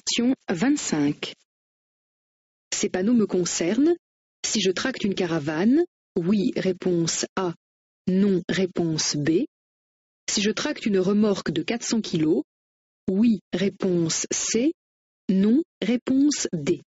Question 25. Ces panneaux me concernent. Si je tracte une caravane, oui, réponse A. Non, réponse B. Si je tracte une remorque de 400 kg, oui, réponse C. Non, réponse D.